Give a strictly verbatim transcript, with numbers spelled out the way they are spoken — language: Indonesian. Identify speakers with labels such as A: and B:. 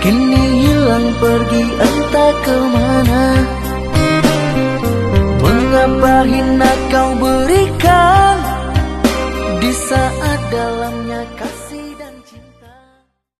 A: kini hilang pergi entah kemana. Mengapa hina kau berikan di saat dalam